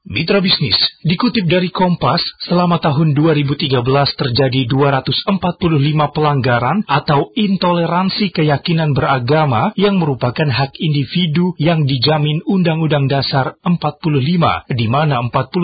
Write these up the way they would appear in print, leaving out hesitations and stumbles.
Mitra bisnis, dikutip dari Kompas, selama tahun 2013 terjadi 245 pelanggaran atau intoleransi keyakinan beragama yang merupakan hak individu yang dijamin Undang-Undang Dasar 45, di mana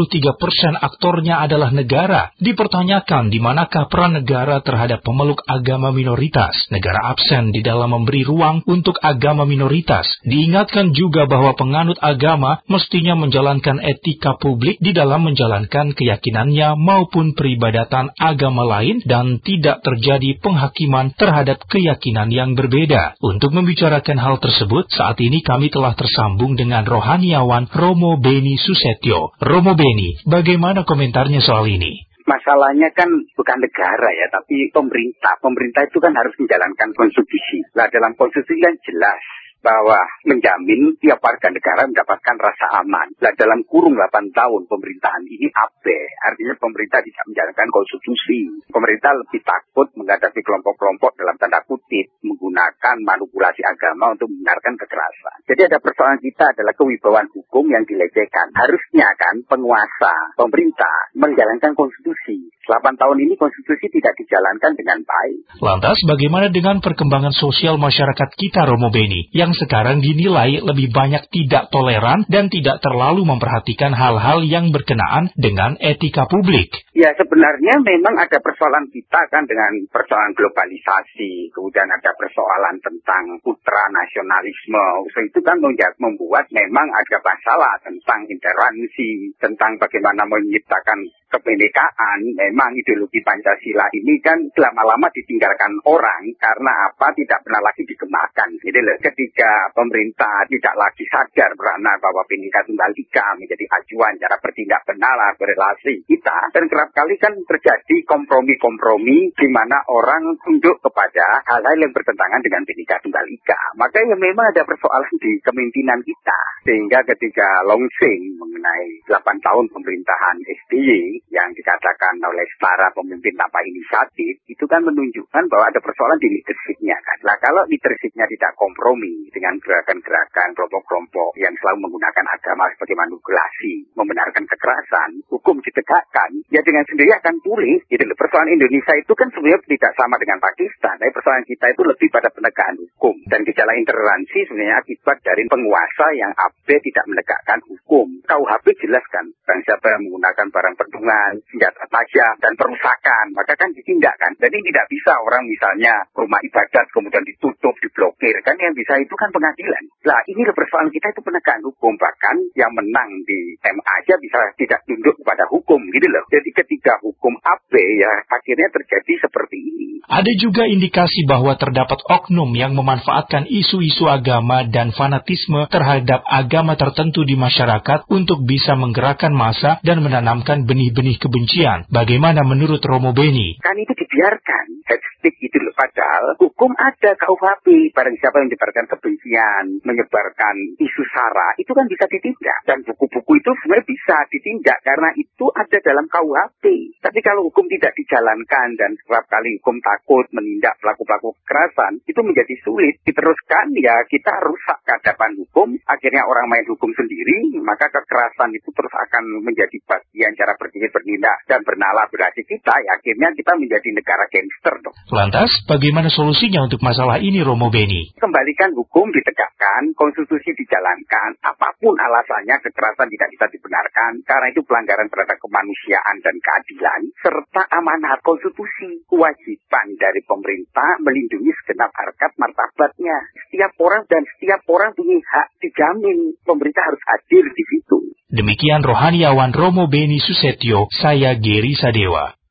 43% aktornya adalah negara. Dipertanyakan di manakah peran negara terhadap pemeluk agama minoritas. Negara absen di dalam memberi ruang untuk agama minoritas. Diingatkan juga bahwa penganut agama mestinya menjalankan etika publik di dalam menjalankan keyakinannya maupun peribadatan agama lain dan tidak terjadi penghakiman terhadap keyakinan yang berbeda. Untuk membicarakan hal tersebut, saat ini kami telah tersambung dengan rohaniawan Romo Beni Susetio. Romo Beni, bagaimana komentarnya soal ini? Masalahnya kan bukan negara ya, tapi pemerintah. Pemerintah itu kan harus menjalankan konstitusi. Nah, dalam konstitusi kan jelas bahwa menjamin tiap warga negara mendapatkan rasa aman. Nah, dalam kurung 8 tahun pemerintahan ini artinya pemerintah tidak menjalankan konstitusi. Pemerintah lebih takut menghadapi kelompok-kelompok dalam tanda kutip menggunakan manipulasi agama untuk membenarkan kekerasan. Jadi ada persoalan kita adalah kewibawaan hukum yang dilecehkan. Harusnya kan penguasa, pemerintah menjalankan konstitusi. 8 tahun ini konstitusi tidak dijalankan dengan baik. Lantas bagaimana dengan perkembangan sosial masyarakat kita, Romo Beni, yang sekarang dinilai lebih banyak tidak toleran dan tidak terlalu memperhatikan hal-hal yang berkenaan dengan etika publik? Ya, sebenarnya memang ada persoalan kita kan dengan persoalan globalisasi, kemudian ada persoalan tentang ultranasionalisme. Itu kan membuat memang ada masalah tentang intoleransi, tentang bagaimana menciptakan kebinekaan. Memang ideologi Pancasila ini kan lama-lama ditinggalkan orang karena apa? Tidak pernah lagi dikembangkan. Jadi ketika pemerintah tidak lagi sadar berana bahwa Bhinneka Tunggal Ika menjadi acuan cara bertindak benar berrelasi kita, dan kerap kali kan terjadi kompromi-kompromi di mana orang tunduk kepada hal-hal yang bertentangan dengan Bhinneka Tunggal Ika. Maka ya memang ada persoalan di kepemimpinan kita, sehingga ketika launching mengenai 8 tahun pemerintahan SBY yang dikatakan oleh para pemimpin tanpa inisiatif, itu kan menunjukkan bahwa ada persoalan di leadership-nya kan. Nah, kalau leadership-nya tidak kompromi dengan gerakan-gerakan kelompok-kelompok yang selalu menggunakan agama sebagai manipulasi, membenarkan kekerasan, hukum ditegakkan, ya dengan sendiri akan pulih. Jadi persoalan Indonesia itu kan sebenarnya tidak sama dengan Pakistan, tapi persoalan kita itu lebih pada penegakan hukum. Dan gejala intoleransi sebenarnya akibat dari penguasa yang abai tidak menegakkan hukum. KUHP jelas kan, barang siapa yang menggunakan barang perlindungan, senjata tajam, dan perusakan, maka kan ditindakkan. Jadi tidak bisa orang misalnya rumah ibadat kemudian ditutup, diblokir, kan yang bisa itu kan pengadilan. Nah, ini persoalan kita itu penegakan hukum, bahkan yang menang di MA aja bisa tidak tunduk kepada hukum, gitu loh. Jadi ketika hukum abai, ya akhirnya terjadi seperti ini. Ada juga indikasi bahwa terdapat oknum yang memanfaatkan isu-isu agama dan fanatisme terhadap agama tertentu di masyarakat untuk bisa menggerakkan massa dan menanamkan benih-benih kebencian. Bagaimana menurut Romo Beni? Kan itu dibiarkan, headstick itu loh. Padahal hukum ada, KUHP, barang siapa yang menyebarkan kebencian, menyebarkan isu sara, itu kan bisa ditindak. Dan buku-buku itu sebenarnya bisa ditindak karena itu ada dalam KUHP. Tapi kalau hukum tidak dijalankan dan kerap kali hukum takut menindak pelaku-pelaku kekerasan, itu menjadi sulit. Diteruskan, ya kita rusak kehadapan hukum, akhirnya orang main hukum sendiri, maka kekerasan itu terus akan menjadi bagian cara berpikir, bertindak, dan bernalar berhasil kita, ya akhirnya kita menjadi negara gangster dong. Lantas, bagaimana solusinya untuk masalah ini, Romo Beni? Kembalikan hukum ditegakkan, konstitusi dijalankan, apapun alasannya kekerasan tidak bisa dibenarkan, karena itu pelanggaran terhadap kemanusiaan dan keadilan, serta amanat konstitusi, kewajiban dari pemerintah melindungi segenap harkat martabatnya. Setiap orang punya hak dijamin, pemerintah harus hadir di situ. Demikian rohaniawan Romo Beni Susetio, saya Geri Sadewa.